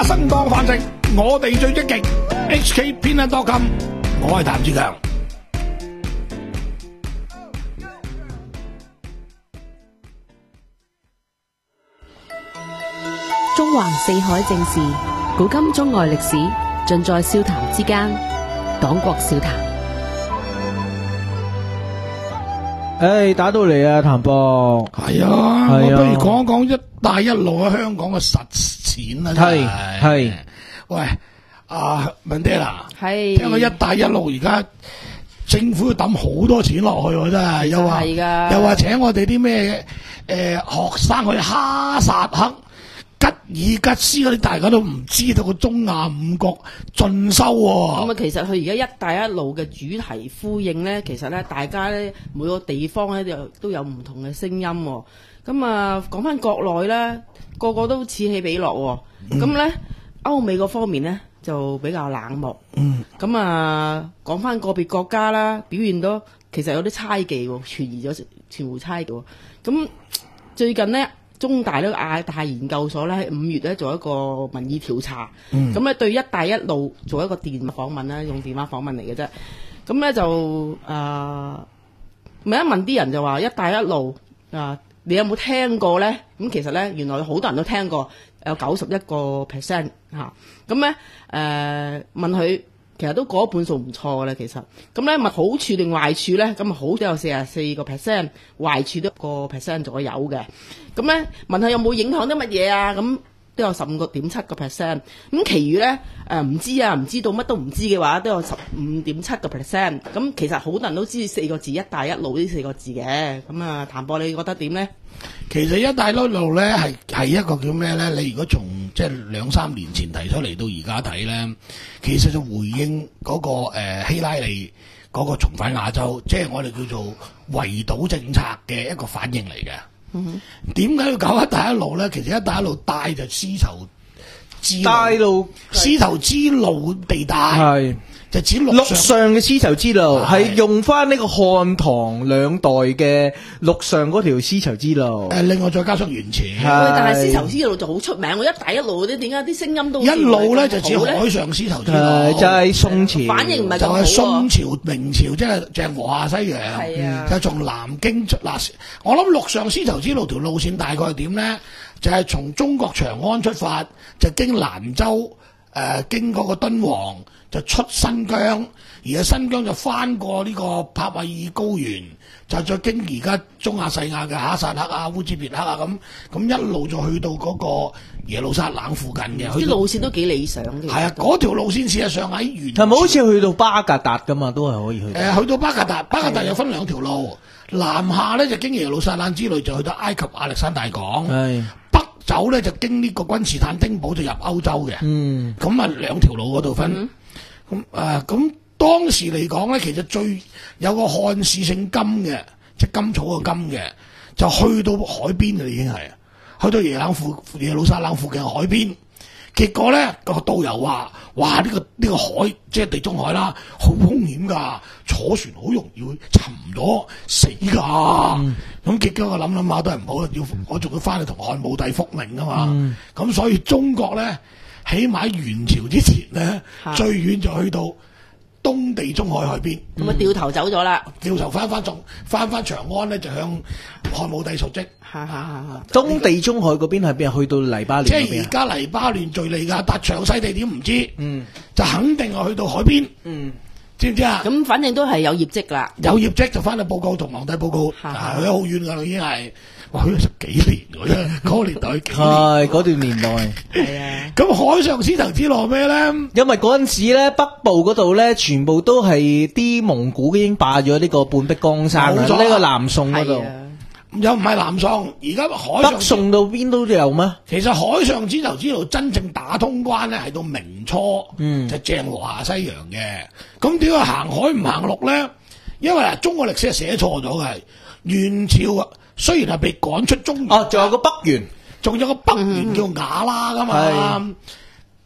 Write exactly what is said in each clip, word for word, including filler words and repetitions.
花生當飯食，我哋最積極。H K 偏恩多金，我係譚志強。 中橫四海正事，古今中外歷史，盡在笑談之間。講國笑談。 誒，打到嚟啊，譚博。 係啊，我不如講一講一帶一路喺香港嘅實踐啦。 係係。 喂，阿 Mandela， 係聽講一帶一路而家政府要抌好多錢落去喎，真係又話又話請我哋啲咩誒學生去哈薩克、吉爾吉斯嗰啲，大家都唔知道個中亞五國進修喎。 咁啊，其實佢而家一帶一路嘅主題呼應咧，其實咧大家咧每個地方咧都都有唔同嘅聲音喎。咁啊，講翻國內咧，個個都此起彼落喎。咁咧、嗯、歐美嗰方面咧就比較冷漠。嗯。咁啊，講翻個別國家啦，表現到其實有啲猜忌喎，傳疑咗傳互猜忌喎。咁最近咧，中大呢個亞太研究所咧喺五月咧做一個民意調查，咁咧、嗯、對一帶一路做一個電話訪問啦，用電話訪問嚟嘅啫。咁咧就誒問一問啲人就話一帶一路啊、呃，你有冇聽過咧？咁其實咧原來好多人都聽過，有九十一個 percent 嚇。咁咧誒問佢。其實都過一半數唔錯嘅咧，其實咁咧，咪好處定壞處咧？咁啊好都有四十四個 percent，壞處都一個 percent 左右嘅。咁咧問下有冇影響啲乜嘢啊？咁都有十五個點七個 percent。咁其餘咧誒唔知啊，唔知道乜都唔知嘅話，都有十五點七個 percent。咁其實好多人都知四個字一帶一路呢四個字嘅。咁啊，譚博你覺得點咧？ 其實一帶一路咧係係一個叫咩咧？你如果從即係兩三年前提出嚟到而家睇咧，其實就回應嗰、那個誒、呃、希拉里嗰個重返亞洲，即係我哋叫做圍堵政策嘅一個反應嚟嘅。嗯哼，點解要搞一帶一路咧？其實一帶一路帶就絲綢之帶路，絲綢之路地帶係。就指陸上陸上嘅絲綢之路係用翻呢個漢唐兩代嘅陸上嗰條絲綢之路。 誒，另外再加上原始。 但係絲綢之路就好出名喎，一帶一路嗰啲點解啲聲音都一路咧就指海上絲綢之路， 就係宋朝， 反應唔係咁好。 就係宋朝、明朝，即係鄭和下西洋。 係啊， 就從南京出嗱，我諗陸上絲綢之路條路線大概係點咧？就係從中國長安出發，就經蘭州。誒、呃、經過個敦煌就出新疆，而喺新疆就翻過呢個帕米爾高原，就再經而家中亞細亞嘅哈薩克啊、烏茲別克啊咁，咁一路就去到嗰個耶路撒冷附近嘅。 啲路線都幾理想嘅。 係啊，嗰條路線事實上喺原係咪好似去到巴格達㗎嘛？都係可以去。誒、 呃，去到巴格達，巴格達又分兩條路，南下咧就經耶路撒冷之類就去到埃及亞歷山大港。係。走咧就經呢個君士坦丁堡就入歐洲嘅，嗯，咁啊兩條路嗰度分，咁誒咁當時嚟講咧，其實最有個漢氏姓金嘅，即係甘草個金嘅，就去到海邊嘅已經係，去到耶冷附耶路撒冷附近海邊，結果咧個導遊話：哇呢、這個呢、這個海即係地中海啦，好兇險㗎，坐船好容易會沉咗死㗎。嗯咁結果我諗諗下都係唔好，要我仲要翻去同漢武帝復命啊嘛。咁、嗯、所以中國咧，起碼喺元朝之前咧，的最遠就去到東地中海海邊。 咁啊掉頭走咗啦， 掉頭翻翻仲翻翻長安咧，就向漢武帝述職。 嚇嚇嚇！ 東地中海嗰邊係邊啊？去到黎巴嫩嗰邊。 即係而家黎巴嫩、敍利亞，但詳細地點唔知。嗯，就肯定係去到海邊。嗯。知唔知啊？ 咁反正都係有業績啦， 有業績就翻去報告同皇帝報告，去咗好遠噶啦，已經係哇去咗十幾年㗎啫，嗰個年代係嗰段年代係啊。咁海上絲綢之路咩咧？ 因為嗰陣時咧北部嗰度咧全部都係啲蒙古已經霸咗呢個半壁江山啦，呢個南宋嗰度。 又唔係南宋，而家海上北宋到邊都有咩？ 其實海上絲綢之路真正打通關咧，係到明初，嗯，就鄭和下西洋嘅。咁點解行海唔行陸咧？因為嗱，中國歷史係寫錯咗嘅。元朝啊，雖然係被趕出中原， 哦，仲有個北元， 仲有個北元叫瓦剌噶嘛。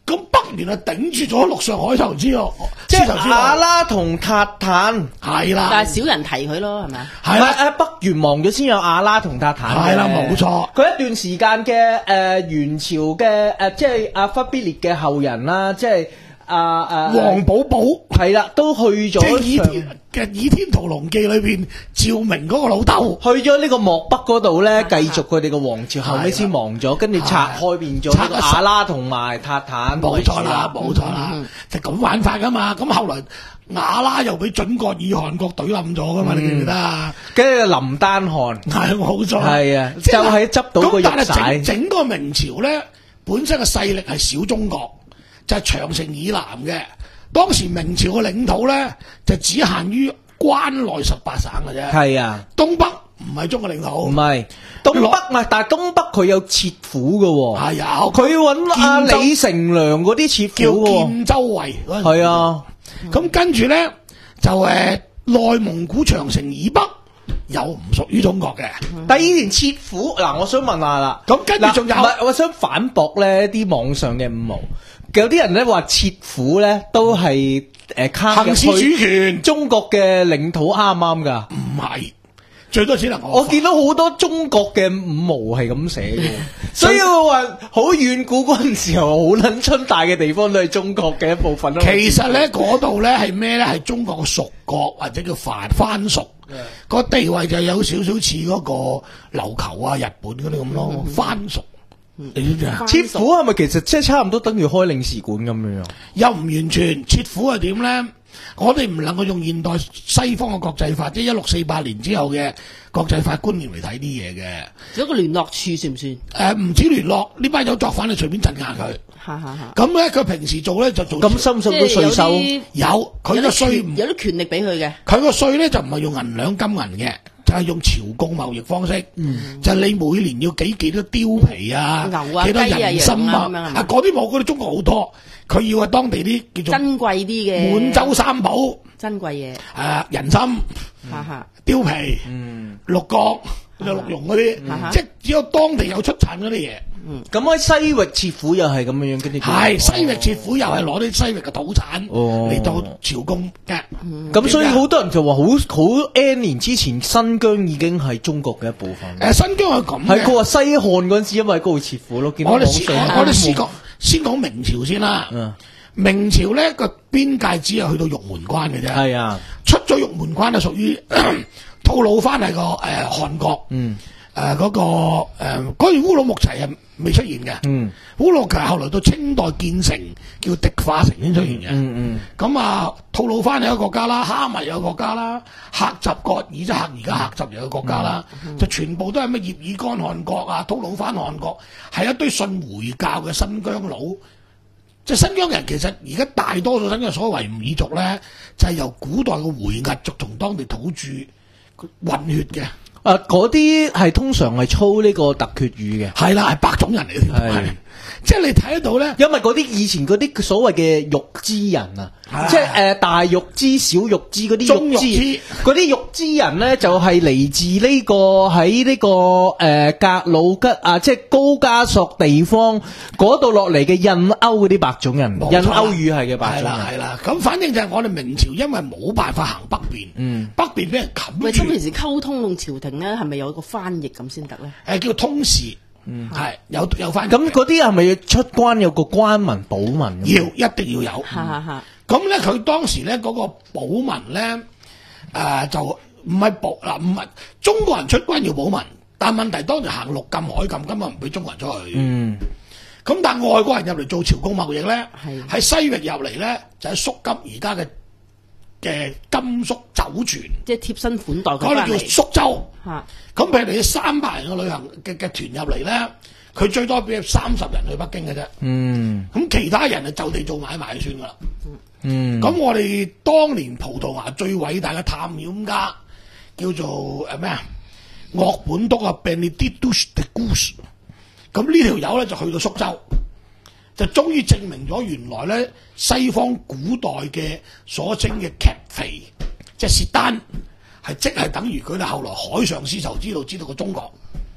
咁北元啊頂住咗陸上海投資咯， 即係阿拉同塔坦係啦， 但係少人提佢咯，係咪啊？ 係啦， 誒北元亡咗先有阿拉同塔坦。 係啦，冇錯。 佢一段時間嘅誒元朝嘅誒，即係阿忽必烈嘅後人啦，即係阿阿黃寶寶係啦，都去咗。即係倚天嘅《倚天屠龍記》裏邊，趙明嗰個老豆去咗呢個漠北嗰度咧，繼續佢哋個王朝，後尾先亡咗，跟住拆開變咗呢個阿拉同埋塔坦。 冇錯啦，冇錯啦，就咁玩法噶嘛。咁後來瓦剌又俾準國以汗國懟冧咗噶嘛，你記唔記得啊？ 跟住林丹汗係冇錯， 係啊，就係執到個玉璽。 整整個明朝咧，本身嘅勢力係小中國，就係長城以南嘅。當時明朝嘅領土咧，就只限於關內十八省嘅啫。 係啊， 東北唔係中國領土。 唔係東北啊，但係東北佢有切府嘅喎。 係有， 佢揾阿李成梁嗰啲切府叫建州衛。 係啊， 咁跟住咧就誒內蒙古長城以北又唔屬於中國嘅。 但係以前切府嗱，我想問下啦。 咁跟住仲有， 唔係我想反駁咧啲網上嘅五毛。有啲人咧話切府咧都係誒卡行使主權中國嘅領土啱唔啱㗎？ 唔係，最多只能我。 我見到好多中國嘅五毛係咁寫嘅，所以我話好遠古嗰陣時候好撚春大嘅地方都係中國嘅一部分咯。 其實咧嗰度咧係咩咧？係中國嘅屬國或者叫藩藩屬，個地位就有少少似嗰個琉球啊、日本嗰啲咁咯，藩屬。你知唔知啊？ 切府係咪其實即係差唔多等於開領事館咁樣？ 又唔完全，切府係點咧？我哋唔能夠用現代西方嘅國際法，即係一六四八年之後嘅國際法觀念嚟睇啲嘢嘅。 有一個聯絡處算唔算？誒、 呃，唔止聯絡，呢班有作反你隨便鎮壓佢。 嚇嚇嚇！ 咁咧，佢平時做咧就做。 咁深信都稅收有，佢個稅唔有啲權力俾佢嘅。 佢個稅咧就唔係用銀兩金銀嘅。就係用朝貢貿易方式，嗯、就係你每年要幾幾多貂皮啊， 牛啊、 幾多人參啊，啊嗰啲冇，嗰啲中國好多，佢要係當地啲叫做珍貴啲嘅滿洲三寶， 珍貴嘢， 誒人參、貂皮、嗯、鹿角、就鹿茸嗰啲，嗯、即係只有當地有出產嗰啲嘢。 咁喺、嗯、西域切府又係咁樣樣，跟住係西域切府又係攞啲西域嘅土產嚟到朝貢嘅。 咁、嗯、所以好多人就話好好 N 年之前新疆已經係中國嘅一部分。 誒、呃、新疆係咁嘅，係佢話西漢嗰陣時因為嗰度切府咯。 我哋先我哋先講先講明朝先啦。嗯、明朝咧個邊界只係去到玉門關嘅啫。係啊，出咗玉門關就屬於吐魯番係個誒漢國。嗯。誒嗰、呃那個誒嗰段烏魯木齊係未出現嘅，嗯，烏魯木齊後來到清代建成叫迪化城先出現嘅，嗯嗯，咁啊吐魯番係一個國家啦，哈密有個國家啦，克什格爾即係克而家克什有個國家啦，嗯嗯、就全部都係咩葉爾干汗國啊、吐魯番汗國，係一堆信回教嘅新疆佬，即係新疆人其實而家大多數新疆所謂維吾爾族咧，就係、是、由古代嘅回鶻族同當地土著混血嘅。 啊！嗰啲係通常係操呢個突厥語嘅， 係啦，係白種人嚟嘅，係即係你睇得到咧， 因為嗰啲以前嗰啲所謂嘅玉支人啊，即係誒大玉支、小玉支嗰啲玉支，嗰啲玉支人咧就係嚟自呢個喺呢個誒格魯吉啊，即係高加索地方嗰度落嚟嘅印歐嗰啲白種人，印歐語系嘅白種人，係啦係啦。咁反正就係我哋明朝因為冇辦法行北邊，嗯，北邊俾人冚住。喂，咁平時溝通同朝廷咧，係咪有個翻譯咁先得咧？ 誒，叫通事。嗯，係有有翻咁嗰啲係咪要出關有個關文保文？ 要一定要有。咁咧佢當時咧嗰個保文咧，誒、呃、就唔係保嗱，唔係中國人出關要保文，但問題當時行陸禁海禁，根本唔俾中國人出去。嗯。咁但外國人入嚟做朝貢貿易咧，喺的西域入嚟咧就喺肅金而家嘅嘅甘肅酒泉， 即係貼身款待佢嗰度叫肅州。 嚇。 咁譬如你三百人嘅旅行嘅嘅團入嚟咧，佢最多俾三十人去北京嘅啫。嗯。咁其他人就就地做買賣就算噶啦。嗯。咁我哋當年葡萄牙最偉大嘅探險家叫做誒咩啊？岳本篤啊 Benedictus de Cruz。咁呢條友咧就去到蘇州，就終於證明咗原來咧西方古代嘅所稱嘅劇肥，即係薛丹。係即係等於佢哋後來海上絲綢之路知道個中國，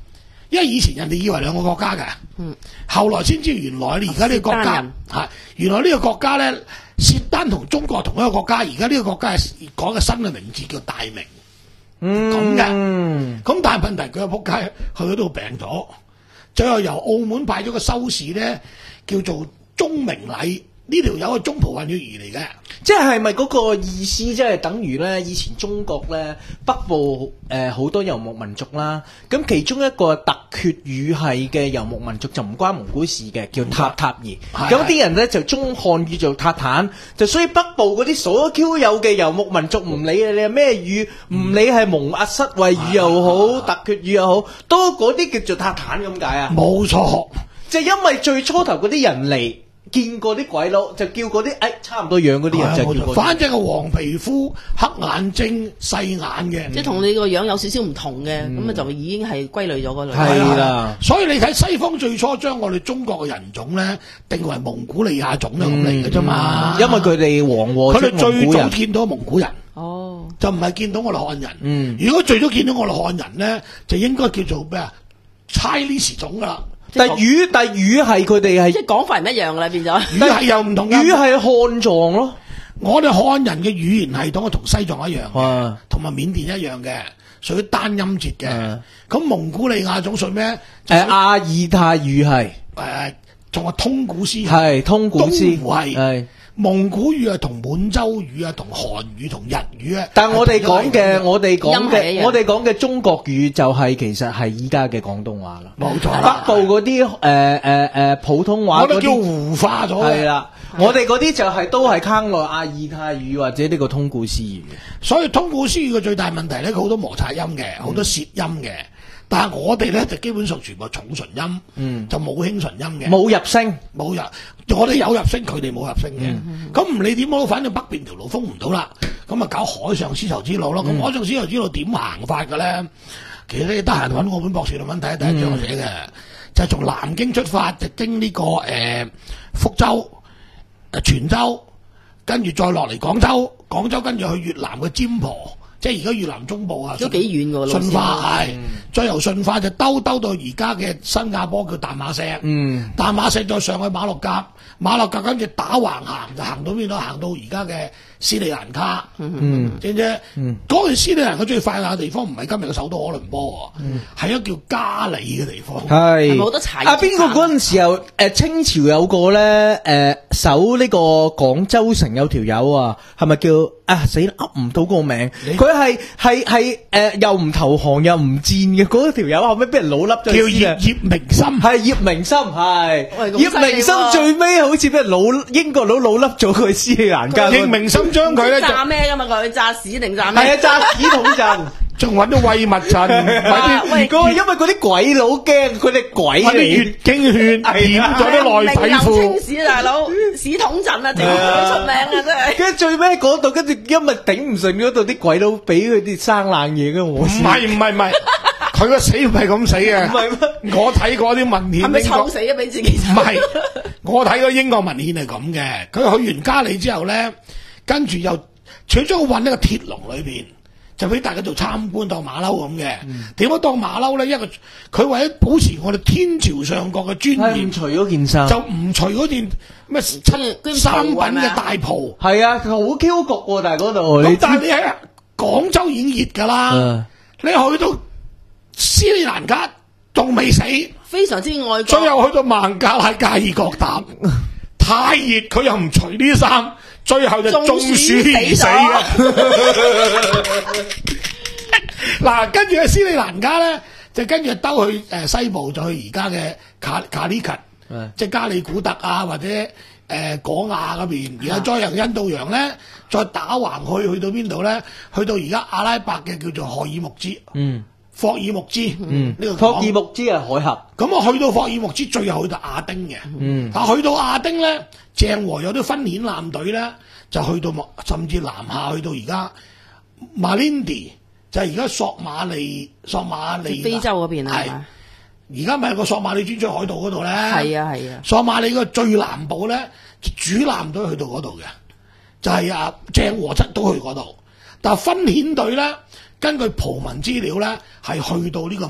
因為以前人哋以為兩個國家嘅， 嗯， 後來先知原來你而家呢個國家係原來呢個國家咧，契丹同中國同一個國家，而家呢個國家係講嘅新嘅名字叫大明，嗯，咁嘅，咁但係問題佢個仆街去嗰度病咗，最後由澳門派咗個修士咧，叫做鍾明禮。呢條友係中葡混血兒嚟嘅， 即係咪嗰個意思？即係等於咧，以前中國咧北部誒好、呃、多游牧民族啦，咁其中一個突厥語系嘅游牧民族就唔關蒙古事嘅，叫塔塔兒。咁啲人咧就中漢語做塔坦，就所以北部嗰啲所 Q 有嘅游牧民族，唔理你係咩語，唔理係蒙阿塞維語又好，突厥語又好，都嗰啲叫做塔坦咁解啊？ 冇錯， 就因為最初頭嗰啲人嚟。見過啲鬼佬就叫嗰啲誒差唔多樣嗰啲人就叫嗰啲， 反正係黃皮膚、黑眼睛、細眼嘅， 即係同你個樣有少少唔同嘅，咁啊、嗯、就已經係歸類咗嗰類。 係啦， 所以你睇西方最初將我哋中國嘅人種咧定為蒙古利亞種咧咁嚟嘅啫嘛， 因為佢哋黃禍出蒙古人， 佢哋最早見到蒙古人， 哦， 就唔係見到我哋漢人。 嗯， 如果最早見到我哋漢人咧，就應該叫做咩啊 Chinese 種噶啦。 但語但語係佢哋係即係講法唔一樣啦，變咗語係又唔同， 語係漢藏咯。 我哋漢人嘅語言系統同西藏一樣嘅，同埋緬甸一樣嘅，屬於單音節嘅。咁蒙古利亞種屬咩？ 誒阿爾泰語係誒，仲係通古斯係通古斯係。蒙古語係同滿洲語啊，同韓語同日語啊， 但係我哋講嘅，我哋講嘅，我哋講嘅中國語就係其實係依家嘅廣東話啦。 冇錯， 北部嗰啲誒誒誒普通話嗰啲叫胡化咗。係啦， 我哋嗰啲就係都係坑內阿爾泰語或者呢個通古斯語。 所以通古斯語嘅最大問題咧，佢好多摩擦音嘅，好多舌音嘅。但係我哋咧就基本上全部重唇音，嗯、就冇輕唇音嘅， 冇入聲， 冇入，我哋有入聲，佢哋冇入聲嘅。咁唔、嗯、理點都，反正北邊條路封唔到啦，咁啊搞海上絲綢之路咯。咁、嗯、海上絲綢之路點行法嘅咧？其實你得閒揾我本博士論文睇，第一章我寫嘅，嗯、就係從南京出發，就經呢、這個誒、呃、福州、誒泉州，跟住再落嚟廣州，廣州跟住去越南嘅尖婆。即係而家越南中部啊， 都幾遠㗎喎。 順化係，嗯、再由順化就兜兜到而家嘅新加坡叫淡馬錫，嗯、淡馬錫再上去馬六甲，馬六甲跟住打橫行就行到邊度？行到而家嘅斯里蘭卡，嗯，知唔知？嗰個斯里蘭卡最快嘅地方唔係今日嘅首都可倫坡喎，係、嗯、一個叫加里嘅地方。 係冇得踩。 啊，邊個嗰陣時候誒、呃、清朝有個咧誒、呃、守呢個廣州城有條友啊，係咪叫啊死啦噏唔到個名？佢係係係誒又唔投降又唔戰嘅嗰條友，後尾俾人老笠咗。叫葉葉明心，係葉明心係。葉明心最尾好似俾人老英國佬老笠咗佢斯里蘭卡。葉明心將佢咧炸咩噶嘛？佢炸屎定炸咩？ 係啊，炸屎桶陣，仲揾到喂物陣。喂，因為嗰啲鬼佬驚，佢哋鬼嚟。月經血染咗啲內體褲。 清屎大佬，屎桶陣啊，整好出名啊，真係。跟住最尾嗰度，跟住因為頂唔順嗰度啲鬼佬俾佢啲生冷嘢嘅，我唔係唔係唔係，佢個死唔係咁死嘅。唔係我睇過啲文獻。 係咪臭死啊？俾自己。 唔係，我睇過英國文獻係咁嘅。佢去完加里之後咧，跟住又除咗混喺個鐵籠裏邊，就俾大家做參觀當馬騮咁嘅。點解、嗯、當馬騮咧？因為佢為咗保持我哋天朝上國嘅尊嚴， 除咗件衫， 就唔除嗰件咩七三品嘅大袍。係啊，好 Q 焗喎，但係嗰度。 咁但係你喺廣州已經熱噶啦，嗯、你去到斯里蘭卡仲未死， 非常之愛國。 最後去到孟加拉加爾各答，太熱佢又唔除啲衫。最後就中暑而死嘅。嗱，跟住喺斯里蘭卡咧，就跟住兜去誒西部，就去而家嘅卡卡里吉，嗯、即係加里古特啊，或者誒、呃、果亞嗰邊。而家再由印度洋咧，再打橫去去到邊度咧？去到而家阿拉伯嘅叫做荷爾木茲。嗯。霍爾木茲，嗯，呢個霍爾木茲係海峽。 咁啊，去到霍爾木茲，最後去到亞丁嘅。嗯，但去到亞丁咧，鄭和有啲分遣艦隊咧，就去到甚至南下去到而家馬林迪，就係而家索馬利索馬利非洲嗰邊啊。 係，而家咪有個索馬里專出海盜嗰度咧。 係啊係啊。 索馬里個最南部咧，主艦隊去到嗰度嘅，就係啊鄭和七都去嗰度，但係分遣隊咧。根據葡文資料咧，係去到呢個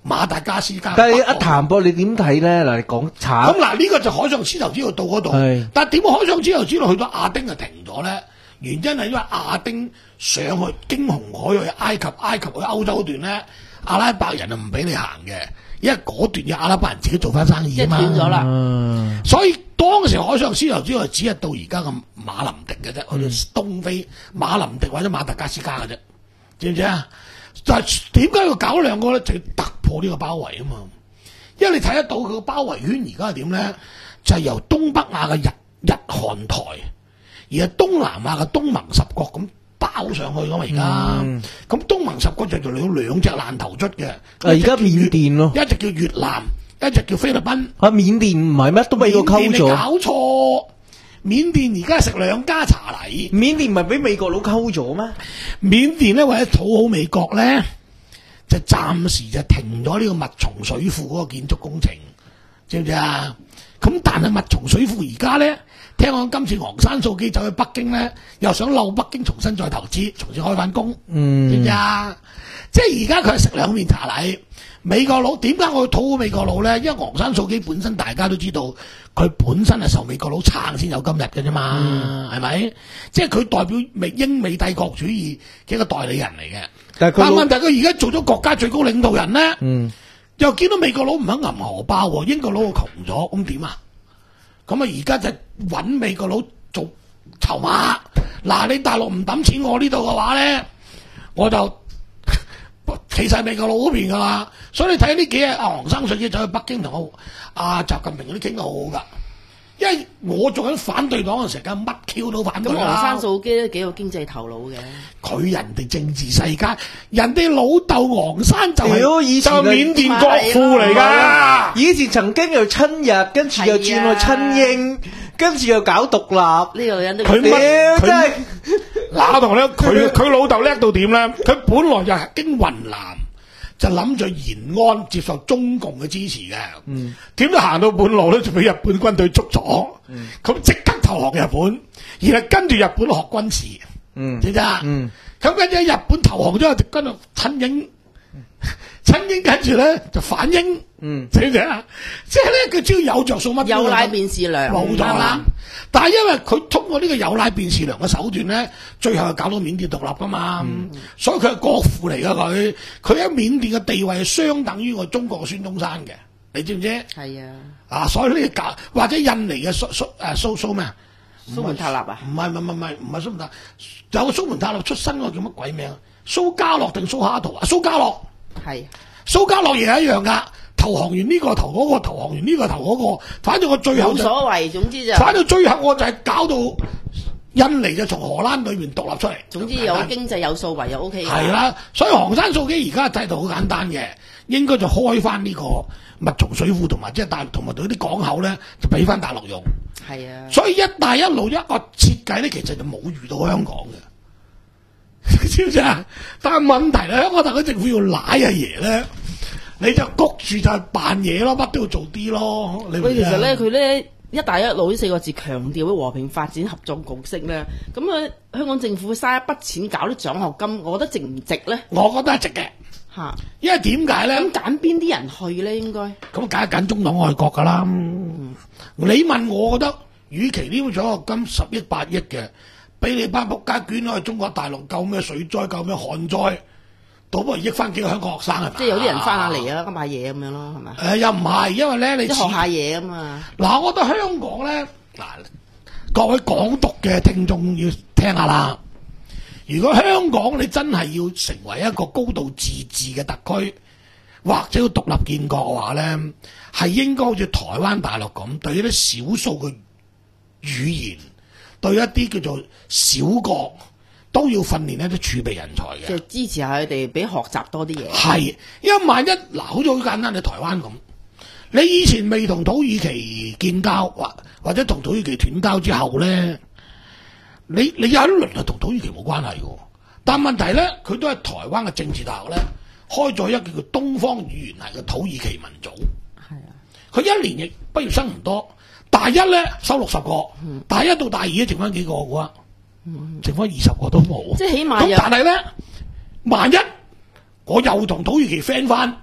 馬達加斯加。 但係阿譚博，你點睇咧？嗱，你講慘。 咁嗱，呢個就海上絲綢之路到嗰度，但係點解海上絲綢之路去到亞丁就停咗咧？原因係因為亞丁上去經紅海去埃及，埃及去歐洲段咧，阿拉伯人就唔俾你行嘅，因為嗰段嘅阿拉伯人自己做翻生意啊嘛。 即係斷咗啦。 嗯、所以當時海上絲綢之路只係到而家嘅馬林迪嘅啫，去到東非馬林迪或者馬達加斯加嘅啫，知唔知啊？就係點解要搞兩個咧？就要突破呢個包圍啊嘛！因為你睇得到佢個包圍圈而家係點咧？就係、是、由東北亞嘅日日韓台，而係東南亞嘅東盟十國咁包上去噶嘛而家。咁、嗯、東盟十國就做兩兩隻爛頭卒嘅。 而家緬甸咯， 一隻叫越南，一隻叫菲律賓。 啊，緬甸唔係咩？都俾個溝咗。 搞錯！緬甸而家食兩家茶禮。 緬甸唔係俾美國佬溝咗咩？ 緬甸咧為咗討好美國咧，就暫時就停咗呢個密松水庫嗰個建築工程，知唔知啊？咁但係密松水庫而家咧，聽講今次昂山素姬走去北京咧，又想溜北京重新再投資，重新開翻工，嗯，知唔知啊？即係而家佢係食兩面茶禮。美國佬點解我要討好美國佬咧？因為昂山素姬本身大家都知道，佢本身係受美國佬撐先有今日嘅啫嘛，係咪、嗯？即係佢代表美英美帝國主義嘅一個代理人嚟嘅。但係問題佢而家做咗國家最高領導人咧，嗯、又見到美國佬唔肯揞荷包，英國佬窮咗，咁點啊？咁啊而家就揾美國佬做籌碼。嗱，你大陸唔抌錢我呢度嘅話咧，我就企晒美國佬嗰邊噶啦。所以你睇呢幾日阿昂山素姬走去北京同我阿習近平嗰啲傾得好好噶，因為我做緊反對黨嘅時間乜 Q 都反對啦。 咁昂山素姬都幾有經濟頭腦嘅， 佢人哋政治世家，人哋老豆昂山就係以前就緬甸國父嚟噶， 以前曾經又親日，跟住又轉去親英，跟住又搞獨立。呢個女人都佢乜真係嗱，我同你佢佢老豆叻到點咧？佢本來就係經雲南。就諗住延安接受中共嘅支持嘅，點知行到半路咧就俾日本軍隊捉咗，咁即、嗯、刻投降日本，然後跟住日本學軍事，知唔知啊？咁跟住日本投降咗，就跟住親英，親英跟住咧就反英，知唔知啊？即係咧佢只要有着數乜， 有奶便是娘， 冇錯啦。但係因為佢通過呢個有奶便是娘嘅手段咧，最後係搞到緬甸獨立噶嘛，嗯、所以佢係國父嚟噶佢，佢喺緬甸嘅地位係相等於我中國嘅孫中山嘅，你知唔知？係啊，啊所以呢個搞或者印尼嘅蘇蘇誒蘇蘇咩啊？ 蘇門答臘啊？ 唔係唔係唔係唔係蘇門答，有個蘇門答臘出身嗰個叫乜鬼名？蘇家樂定蘇哈圖啊？蘇家樂係，蘇家樂亦係一樣噶。投降完呢個投嗰個，投降完呢個投嗰個，反正我最後冇所謂，總之就反正最後我就係搞到印尼就從荷蘭裏面獨立出嚟。 總之有經濟有數為又 O K。係啦，所以昂山素姬而家制度好簡單嘅，應該就開翻呢個密松水庫同埋即係大陸同埋對啲港口咧，就俾翻大陸用。係啊，所以一帶一路一個設計咧，其實就冇遇到香港嘅，知唔知啊？但係問題咧，香港特區政府要賴阿爺咧。你就谷住就係扮嘢咯，乜都要做啲咯。你喂，其實咧，佢咧一帶一路呢四個字強調嘅和平發展合作共識咧，咁啊香港政府嘥一筆錢搞啲獎學金，我覺得值唔值咧？ 我覺得係值嘅嚇，因為點解咧？ 咁揀邊啲人去咧？應該咁梗係揀中黨愛國噶啦。嗯、你問我，我覺得，與其呢個獎學金十億八億嘅，俾你班仆街捐去中國大陸救咩水災、救咩旱災。倒不如益翻幾個香港學生係咪？ 即係有啲人翻下嚟啊，咁買嘢咁樣咯，係咪？誒、 呃、又唔係，因為咧你學下嘢啊嘛。 嗱，我覺得香港咧，嗱各位港獨嘅聽眾要聽下啦。如果香港你真係要成為一個高度自治嘅特區，或者要獨立建國嘅話咧，係應該好似台灣大陸咁，對一啲少數嘅語言，對一啲叫做小國。都要訓練一啲儲備人才嘅， 即係支持下佢哋，俾學習多啲嘢。 係，因為萬一嗱，好似好簡單，你台灣咁，你以前未同土耳其建交，或或者同土耳其斷交之後咧，你你有一輪係同土耳其冇關係嘅，但問題咧，佢都係台灣嘅政治大學咧，開咗一個叫東方語言系嘅土耳其民族。係啊，佢一年亦畢業生唔多，大一咧收六十個，嗯、大一到大二咧剩翻幾個嘅。嗯、剩翻二十個都冇， 即係起碼咁但係咧，萬一我又同土耳其 friend 翻，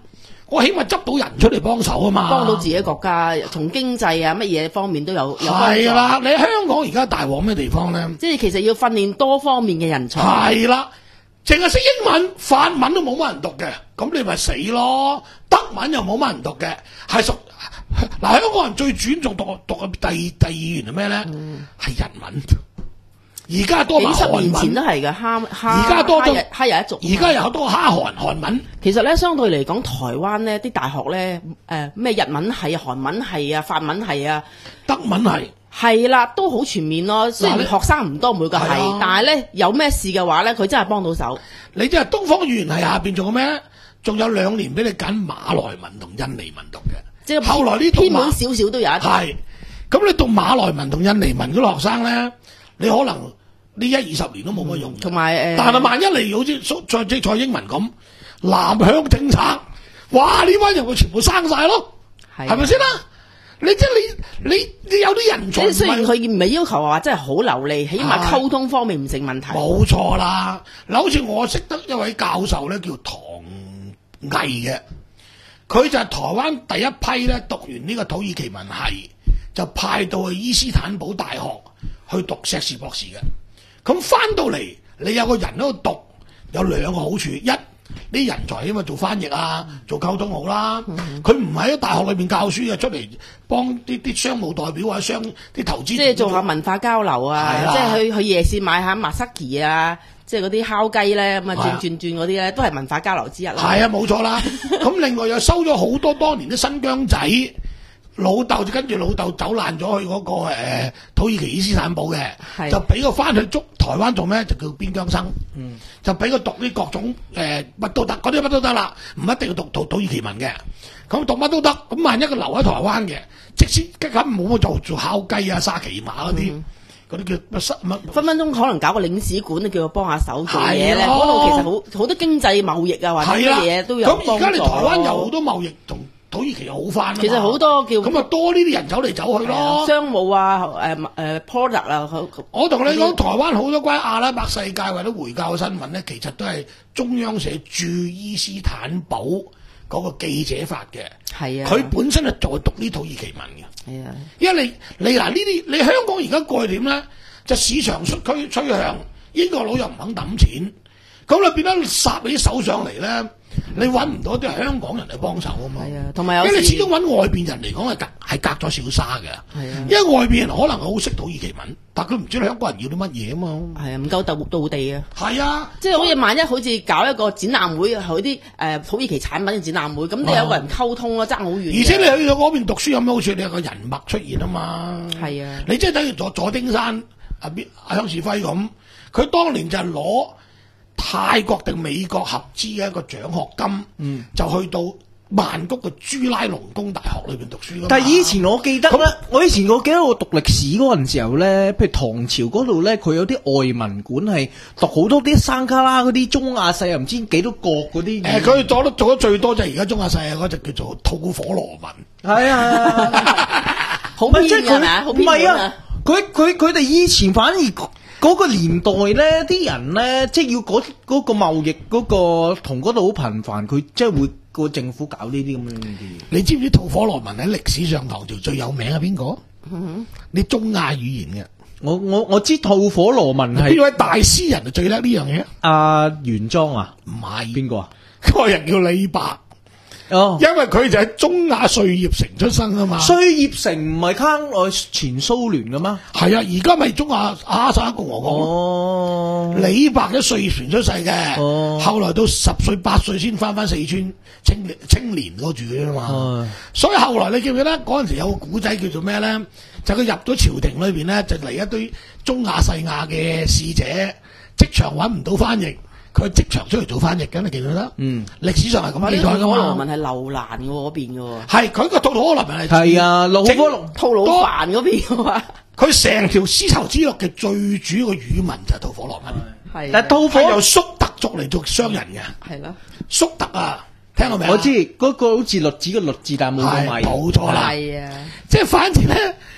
我起碼執到人出嚟幫手啊嘛， 幫到自己國家，從經濟啊乜嘢方面都有有幫助。 係啦，你香港而家大鑊咩地方咧？ 即係其實要訓練多方面嘅人才。 係啦，淨係識英文、法文都冇乜人讀嘅，咁你咪死咯。德文又冇乜人讀嘅，係屬嗱香港人最轉重讀讀嘅第第二語言係咩咧？係、嗯、日文。而家多埋韓文， 幾十年前都係嘅，蝦蝦而家多咗蝦日一族。 而家又有多蝦韓韓文。 其實咧，相對嚟講，台灣咧啲大學咧，誒咩日文係啊、韓文係啊、法文係啊、 德文係係啦，都好全面咯。雖然學生唔多，每個係，啊、但係咧有咩事嘅話咧，佢真係幫到手。 你即係東方語言係下邊仲有咩？仲有兩年俾你揀馬來文同印尼文讀嘅。 即係後來呢偏門少少都有一係。咁你讀馬來文同印尼文嗰啲學生咧，你可能呢一二十年都冇乜用， 同埋誒， 但係萬一嚟好似蔡即蔡英文咁南向政策，哇！呢班人會全部生晒咯，係咪先啦？你即係你你你有啲人才， 即係雖然佢唔係要求話真係好流利，起碼溝通方面唔成問題。 冇錯啦，嗱，好似我識得一位教授咧，叫唐毅嘅，佢就係台灣第一批咧讀完呢個土耳其文系，就派到去伊斯坦堡大學去讀碩士博士嘅。咁翻到嚟，你有個人喺度讀，有兩個好處：一，啲人才因為做翻譯啊，做溝通好啦。佢唔係喺大學裏邊教書嘅，出嚟幫啲啲商務代表或者商啲投資， 即係做下文化交流啊，即係去去夜市買下馬薩奇啊，即係嗰啲烤雞咧，咁啊轉轉轉嗰啲咧，都係文化交流之一啦。 係啊，冇錯啦。咁另外又收咗好多當年啲新疆仔。老豆就跟住老豆走爛咗去嗰、那個誒、呃、土耳其伊斯坦堡嘅，就俾佢翻去捉台灣做咩？就叫邊疆生，嗯、就俾佢讀啲各種誒乜、呃、都得，嗰啲乜都得啦，唔一定要讀土土耳其文嘅，咁讀乜都得。咁萬一佢留喺台灣嘅，即使咁冇做做烤雞啊、沙琪瑪嗰啲，嗰啲、嗯、叫乜乜分分鐘可能搞個領事館都叫佢幫下手做嘢咧。嗰度其實好好多經濟貿易啊，或者乜嘢都有幫助。咁而家你台灣有好多貿易同土耳其又好翻，其實好多叫咁啊多呢啲人走嚟走去咯，商務啊，誒誒 product 啊，我同你講，台灣好多關於阿拉伯世界或者回教嘅新聞咧，其實都係中央社駐伊斯坦堡嗰個記者發嘅，係啊，佢本身係在讀呢土耳其文嘅，係啊，因為你你嗱呢啲你香港而家過去點咧，就市場趨趨向英國佬又唔肯抌錢，咁你變得殺你啲手上嚟咧。你揾唔到啲係香港人嚟幫手啊嘛，係啊，同埋有因為你始終揾外邊人嚟講係隔係隔咗小沙嘅，係啊，因為外邊人可能好識土耳其文，但佢唔知道香港人要啲乜嘢啊嘛，係啊，唔夠道道地啊，係啊，即係好似萬一好似搞一個展覽會，佢啲誒土耳其產品嘅展覽會，咁你有個人溝通咯，爭好遠。而且你去到嗰邊讀書有咩好處？你有個人脈出現啊嘛，係啊，你即係等於佐佐丁山阿邊阿鄉事輝咁，佢當年就係攞泰國定美國合資嘅一個獎學金，嗯、就去到曼谷嘅朱拉隆功大學裏邊讀書。但係以前我記得咧，那我以前我記得我讀歷史嗰陣時候咧，譬如唐朝嗰度咧，佢有啲外文館係讀好多啲山卡拉嗰啲中亞世啊，唔知幾多國嗰啲。誒、呃，佢做得做得最多就係而家中亞世啊嗰隻叫做吐火羅文。係啊，好偏嘅嘛，好偏嘅。唔係啊，佢佢佢哋以前反而。嗰個年代咧，啲人咧，即係要嗰嗰個貿易嗰個同嗰度好頻繁，佢即係會個政府搞呢啲咁樣嘅嘢。你知唔知吐火羅文喺歷史上唐朝最有名係邊個？嗯，你中亞語言嘅，我我我知吐火羅文係邊位大詩人最叻呢樣嘢？阿玄奘啊？唔係邊個啊？嗰個人叫李白。哦，因為佢就喺中亞碎葉城出生啊嘛，碎葉城唔係卡內前蘇聯噶嗎？係啊，而家咪中亞哈薩克共和國咯。哦，李白喺碎葉城出世嘅，哦，後來到十歲八歲先翻翻四川青青年嗰住啊嘛。哦，所以後來你記唔記得嗰陣時有個古仔叫做咩咧？就佢入咗朝廷裏邊咧，就嚟一堆中亞細亞嘅使者，職場揾唔到翻譯。佢職場出嚟做翻譯嘅，你記唔記得？嗯，歷史上係咁記載噶嘛。吐火羅文係樓蘭嘅嗰邊嘅，係佢個吐火羅文係係啊，吐火羅吐魯番嗰邊嘅嘛。佢成條絲綢之路嘅最主要嘅語文就係吐火羅文，係。但係吐火由粟特族嚟做商人嘅，係咯。粟特啊，聽過未？我知嗰個好似栗子嘅栗字，但係冇個米，冇錯啦。係啊，即係反正咧，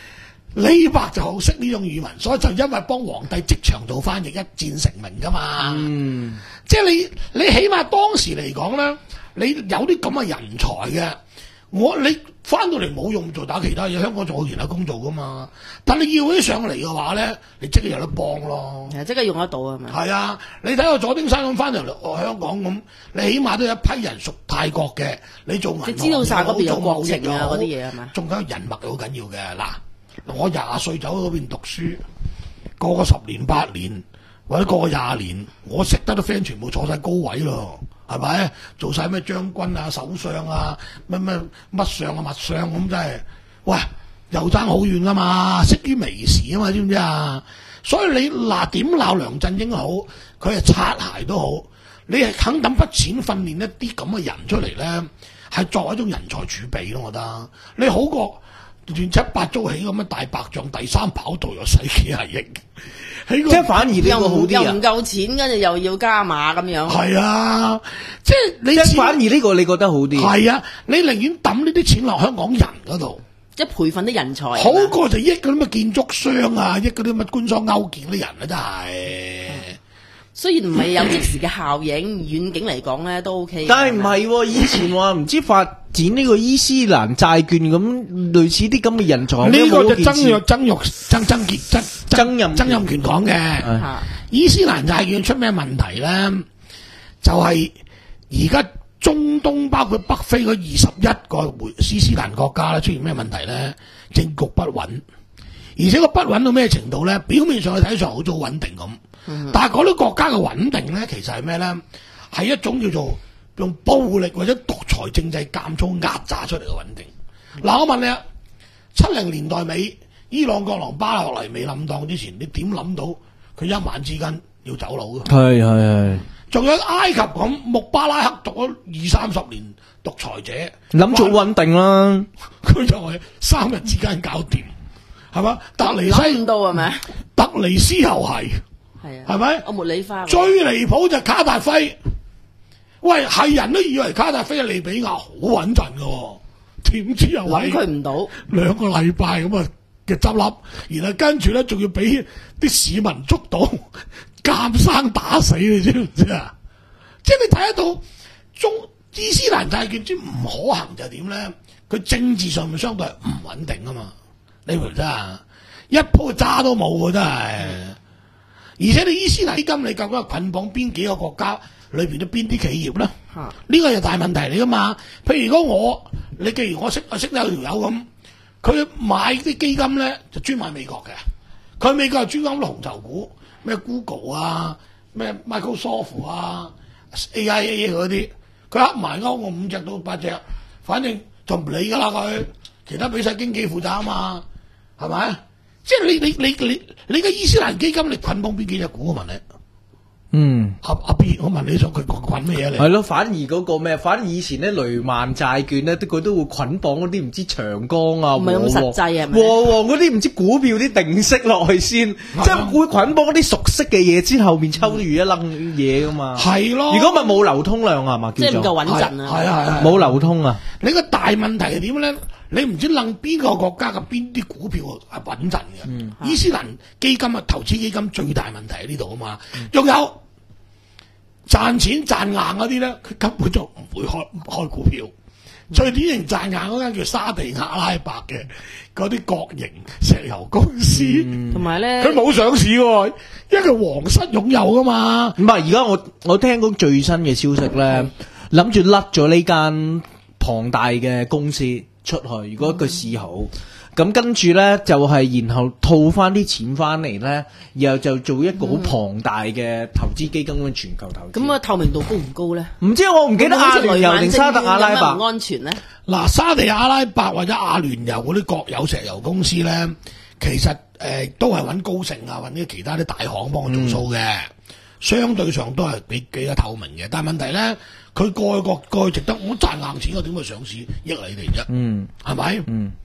李白就好識呢種語文，所以就因為幫皇帝即場做翻譯，一戰成名噶嘛。嗯，即係你你起碼當時嚟講咧，你有啲咁嘅人才嘅，我你翻到嚟冇用做打其他嘢，香港做其他工作噶嘛。但你要起上嚟嘅話咧，你即刻有得幫咯。 係即刻用得到啊嘛。 係啊，你睇下左丁山咁翻嚟香港咁，你起碼都有一批人屬泰國嘅，你做銀行知道晒嗰邊有國情啊嗰啲嘢係嘛？ 仲有人脈好緊要嘅嗱。我廿歲走去嗰邊讀書，個個十年八年或者個個廿年，我識得啲 friend 全部坐晒高位咯，係咪？做晒咩將軍啊、首相啊、乜乜乜相啊、乜相咁，真係，喂，又爭好遠噶嘛，識於微時啊嘛，知唔知啊？所以你嗱點鬧梁振英好，佢係擦鞋都好，你係肯抌筆錢訓練一啲咁嘅人出嚟咧，係作為一種人才儲備咯，我覺得你好過。亂七八糟起咁嘅大白象第三跑道又使幾廿億， 即係反而呢個好啲啊！ 又唔夠錢，跟住又要加碼咁樣。 係啊，即係你即係反而呢個你覺得好啲？ 係啊，你寧願抌呢啲錢落香港人嗰度， 即係培訓啲人才， 好過就益嗰啲乜建築商啊，益嗰啲乜官商勾結嗰啲人啊，真係。 雖然唔係有即時嘅效應，遠景嚟講咧都 OK。 但係唔係，以前話唔知發展呢個伊斯蘭債券咁，類似啲咁嘅人才。 呢個就曾若曾玉曾曾傑曾曾蔭曾蔭權講嘅。伊斯蘭債券出咩問題咧？就係而家中東包括北非嗰二十一個伊斯蘭國家咧，出現咩問題咧？政局不穩，而且個不穩到咩程度咧？表面上去睇上好似好穩定咁。但係嗰啲國家嘅穩定咧，其實係咩咧？係一種叫做用暴力或者獨裁政制監操壓榨出嚟嘅穩定。嗱、嗯，我問你啊，七零年代尾伊朗國王巴勒維未冧檔之前，你點諗到佢一晚之間要走佬嘅？係係係。仲有埃及咁，穆巴拉克讀咗二三十年獨裁者， 諗住穩定啦， 佢就係三日之間搞掂，係嘛？特尼西唔到係咪？ 特尼斯又係。係啊，係咪？我茉莉花最離譜就卡達菲，喂，係人都以為卡達菲嘅利比亞好穩陣嘅，點知又諗佢唔到兩個禮拜咁啊嘅執笠，然後跟住咧仲要俾啲市民捉到，監生打死，你知唔知啊？即係你睇得到中伊斯蘭債券之唔可行就係點咧？佢政治上面相對係唔穩定啊嘛，你明唔明啊？一鋪渣都冇啊，真係。嗯而且你伊斯蘭基金，你究竟係捆綁邊幾個國家裏邊嘅邊啲企業咧？呢、啊、個就大問題嚟噶嘛。譬如如果我，你既然我識我識得有條友咁，佢買啲基金咧就專買美國嘅，佢美國係專講龍頭股，咩 Google 啊，咩 Microsoft 啊 ，A I A 嗰啲，佢噏埋勾我五隻到八隻，反正就唔理噶啦佢，其他俾晒經紀負責啊嘛，係咪？即係你你你你你嘅伊斯蘭基金，你捆綁邊幾隻股？我問你，嗯，阿阿 B，我問你想佢捆咩嘢嚟？ 係咯，反而嗰個咩？反而以前咧雷曼債券咧，佢都會捆綁嗰啲唔知長江啊， 唔係咁實際啊， 和黃嗰啲唔知股票啲定息落去先，即係會捆綁嗰啲熟悉嘅嘢，之後面抽住一愣嘢噶嘛。係咯，如果咪冇流通量啊嘛， 即係唔夠穩陣啊， 係啊係啊， 冇流通啊。 你個大問題係點咧？你唔知諗邊個國家嘅邊啲股票係穩陣嘅？嗯、伊斯蘭基金啊，投資基金最大問題喺呢度啊嘛。仲、嗯、有賺錢賺硬嗰啲咧，佢根本就唔會開開股票。嗯、最典型賺硬嗰間叫沙地阿拉伯嘅嗰啲國營石油公司， 同埋咧佢冇上市喎，因為佢皇室擁有噶嘛。 唔係，而家我我聽講最新嘅消息咧，諗住甩咗呢間龐大嘅公司出去，如果佢市好，咁、嗯、跟住咧就係、是、然後套翻啲錢翻嚟咧，然後就做一個好龐大嘅投資基金嘅全球投資。 咁啊、嗯，透明度高唔高咧？ 唔知我唔記得阿聯酋定沙特阿拉伯安全咧？ 嗱，沙地阿拉伯或者阿聯酋嗰啲國有石油公司咧，其實誒、呃、都係揾高盛啊，揾啲其他啲大行幫我做數嘅，嗯、相對上都係比比較透明嘅。但係問題咧，佢過去國過去值得我賺硬錢，我點會上市益你哋啫？嗯，係咪？嗯，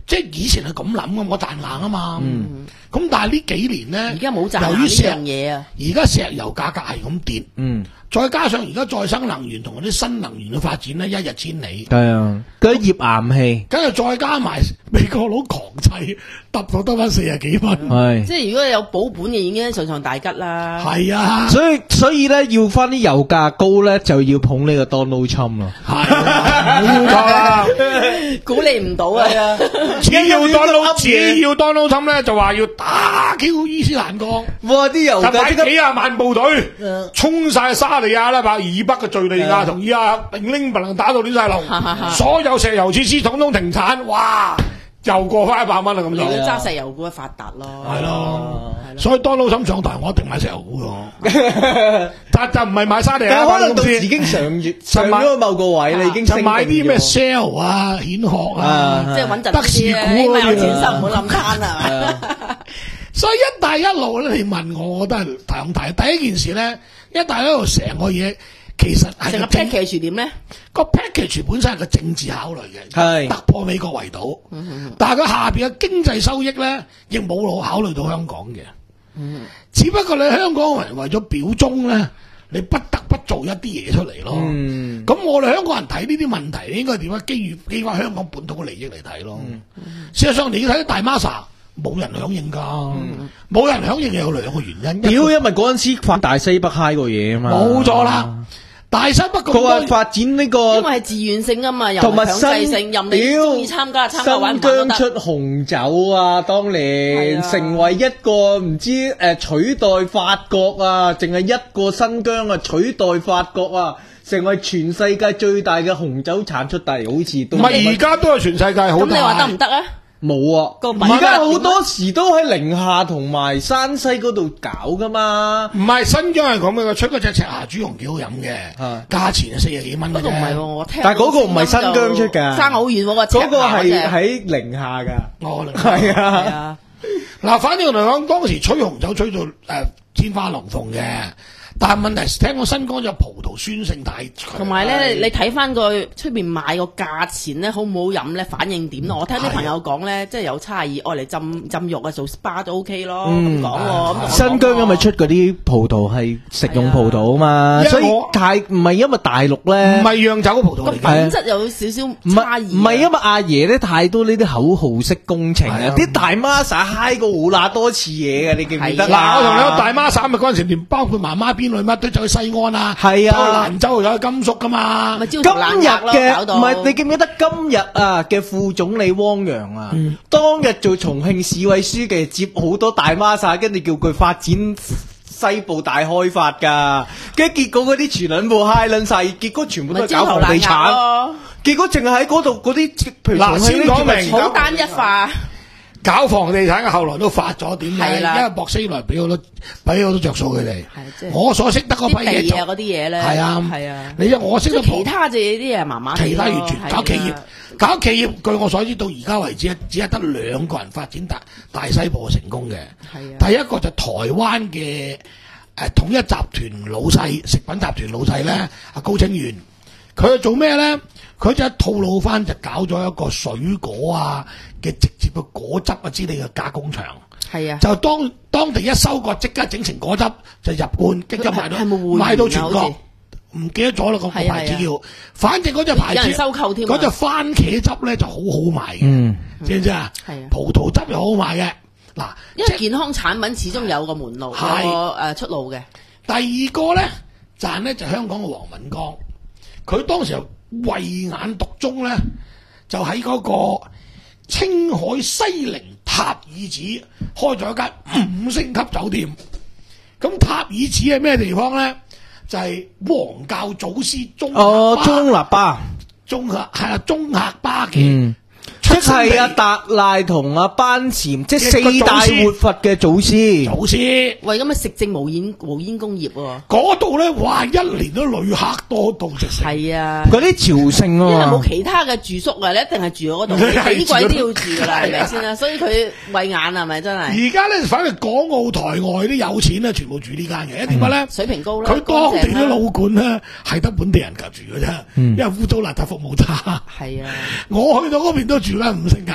即係以前係咁諗嘅，我彈硬啊嘛。咁、嗯、但係呢幾年咧， 而家冇賺呢樣嘢啊。 而家石油價格係咁跌， 嗯， 再加上而家再生能源同嗰啲新能源嘅發展咧，一日千里。 係啊，嗰啲頁岩氣， 跟住再加埋美國佬狂砌，揼到得翻四十幾蚊。 係， 即係如果有保本嘅已經上上大吉啦。 係啊， 所以所以咧要翻啲油價高咧，就要捧呢個 Donald Trump 啦。 係冇錯啦， 鼓勵唔到啊！ 只要 Donald 只要 Donald Trump 咧就話要打 Q 伊斯蘭國， 哇！啲油價就派幾廿萬部隊衝晒沙地亞啦，把以北嘅敘利亞同伊拉克零零不能打到亂晒龍，所有石油設施統統停產，哇！又過翻一百蚊啦咁就。 如果揸石油股嘅發達咯。 係咯，所以 Donald Trump上台，我一定買石油股嘅。但就唔係買沙地亞可能到已經上越上咗某個位你已經就買啲咩 Shell 啊、蜆殼啊， 即係穩陣德士股嗰啲，有錢啊。 收唔好諗攤啊！ 所以一帶一路咧，你問我，我覺得係兩睇。第一件事咧，一帶一路成個嘢其實係成個 package 點咧？ 個 package 本身係個政治考慮嘅， 係突破美國圍堵。嗯、但係佢下邊嘅經濟收益咧，亦冇攞考慮到香港嘅。嗯、只不過你香港人為咗表忠咧，你不得不做一啲嘢出嚟咯。咁、嗯、我哋香港人睇呢啲問題，應該點樣基於基於香港本土嘅利益嚟睇咯。嗯嗯、事實上，你睇大孖沙冇人響應㗎，冇、嗯、人響應有兩個原因。 屌，因為嗰陣時反大西北嗨個嘢啊嘛。 冇錯啦。大西北佢話發展呢、這個， 因為係自願性啊嘛，又唔係強制性，任你中意參加參加玩唔玩都得。新疆出紅酒啊，當年、啊、成為一個唔知誒、呃、取代法國啊，淨係一個新疆啊取代法國啊，成為全世界最大嘅紅酒產出地，好似都唔係而家都係全世界好大。 咁你話得唔得啊？ 冇啊！而家好多時都喺寧夏同埋山西嗰度搞噶嘛。唔係新疆係咁嘅，出嗰隻赤霞豬紅幾好飲嘅，價錢係四十幾蚊嘅啫。 嗰個唔係喎，我聽。 但係嗰個唔係新疆出㗎， 爭好遠喎。 嗰個係喺寧夏㗎。 哦， 係啊。 嗱，反正嚟講，當時吹紅酒吹到誒天花龍鳳嘅。但係問題，聽講新疆就葡萄酸性太強， 同埋咧，你睇翻個出邊買個價錢咧，好唔好飲咧？反應點咯？我聽啲朋友講咧，即係有差異，愛嚟浸浸肉啊，做 S P A 都 OK 咯。咁講喎， 新疆因為出嗰啲葡萄係食用葡萄啊嘛，所以太唔係因為大陸咧， 唔係釀酒嘅葡萄嚟嘅， 品質有少少差異。 唔係因為阿爺咧太多呢啲口號式工程啊，啲大媽撒嗨過好乸多次嘢嘅，你記唔記得？ 嗱，我同你講大媽撒咪嗰陣時，連包括媽媽邊類乜都走去西安啊， 係啊， 蘭州又有甘肅噶嘛。 今日嘅唔係你記唔記得今日啊嘅副總理汪洋啊，嗯、當日做重慶市委書記接好多大媽撒，跟住叫佢發展西部大開發噶，跟住結果嗰啲全撚部嗨撚晒，結果全部都係搞房地產，結果淨係喺嗰度嗰啲，譬如嗱先講明好單一化。 搞房地產嘅後來都發咗點咧？因為博斯來俾好多俾好多着數佢哋。我所識得嗰批嘢就嗰啲嘢咧， 係啊係啊。 你我識得其他嘅啲嘢麻麻。 其他完全搞企業，搞企業據我所知到而家為止，只係得兩個人發展大大西部成功嘅。係啊。第一個就台灣嘅誒統一集團老細，食品集團老細咧，阿高清源，佢係做咩咧？佢就套路翻就搞咗一個水果啊嘅直接嘅果汁啊之類嘅加工場，係啊，就當當地一收割即刻整成果汁就入罐，即刻賣到賣到全國，唔記得咗啦個牌子叫，反正嗰隻牌子有人收購添，嗰隻番茄汁咧就好好賣嘅，嗯，知唔知啊？係啊，葡萄汁又好好賣嘅，嗱， 因為健康產品始終有個門路，有個誒出路嘅。 第二個咧賺咧就香港嘅黃敏剛，佢當時又慧眼獨鍾咧，就喺嗰個青海西寧塔爾寺開咗一間五星級酒店。咁塔爾寺係咩地方咧？就係、是、黃教祖師宗哦，宗喀巴， 宗喀係啊，宗喀巴嘅。嗯即係阿達賴同阿班禪，即係四大活佛嘅祖師。 祖師喂，咁啊食正無煙無煙工業喎。 嗰度咧，哇！一年都旅客多到直成。 係啊， 嗰啲朝聖啊， 因為冇其他嘅住宿啊，你一定係住嗰度，幾貴都要住噶啦，係咪先啊？所以佢慧眼係咪真係？ 而家咧，反正港澳台外啲有錢咧，全部住呢間嘅。點解咧？ 水平高啦。 佢當地啲老館咧，係得本地人住嘅啫，因為污糟邋遢，服務差。 係啊， 我去到嗰邊都住啦五星級。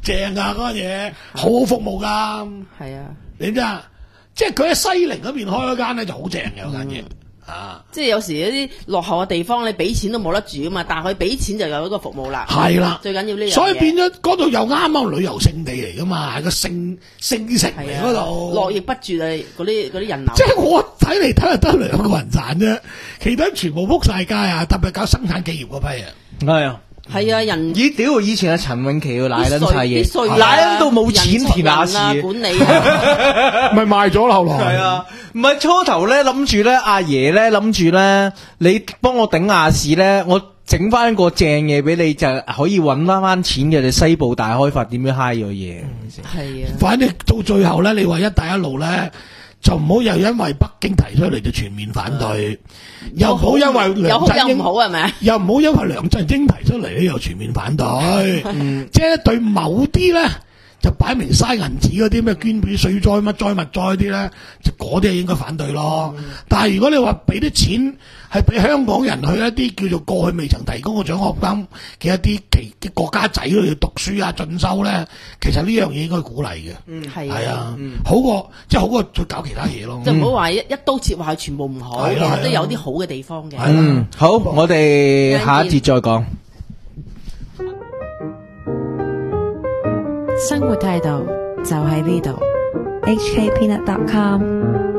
正啊嗰樣嘢，好好服務㗎。 係啊， 你知啊？即係佢喺西寧嗰邊開嗰間咧就好正嘅嗰間嘢。啊！ 即係有時一啲落後嘅地方，你俾錢都冇得住噶嘛，但係佢俾錢就有一個服務啦。 係啦， 最緊要呢樣嘢。 所以變咗嗰度又啱啱旅遊勝地嚟噶嘛，係個聖聖城嚟嗰度， 絡繹不絕啊！嗰啲嗰啲人流。 即係我睇嚟睇去得兩個人賺啫，其他全部撲晒街啊！特別搞生產企業嗰批啊， 係啊。 係啊，人咦屌！以前阿陳詠琪要奶撚晒嘢， 啲奶撚到冇錢填亞視， 管理啊， 咪賣咗啦後來。 係啊，唔係初頭咧諗住咧，阿爺咧諗住咧，你幫我頂亞視咧，我整翻個正嘢俾你，就可以揾翻翻錢嘅。你西部大開發點樣嗨咗嘢？ 係啊， 反正到最後咧，你話一帶一路咧。就唔好又因為北京提出嚟就全面反對，又唔好因為梁振英又好係咪？ 又唔好因為梁振英提出嚟咧又全面反對，嗯、即係對某啲咧就擺明嘥銀紙嗰啲咩捐俾水災乜災物災嗰啲咧，就嗰啲係應該反對咯。嗯、但係如果你話俾啲錢係俾香港人去一啲叫做過去未曾提供過獎學金嘅一啲其嘅國家仔去讀書啊進修咧，其實呢樣嘢應該鼓勵嘅。嗯，係係啊，嗯、好過即係好過再搞其他嘢咯。 就唔好話一一刀切話係全部唔好，其實都有啲好嘅地方嘅。 嗯，好，我哋下一節再講。 生活態度就喺呢度。H K Peanut dot com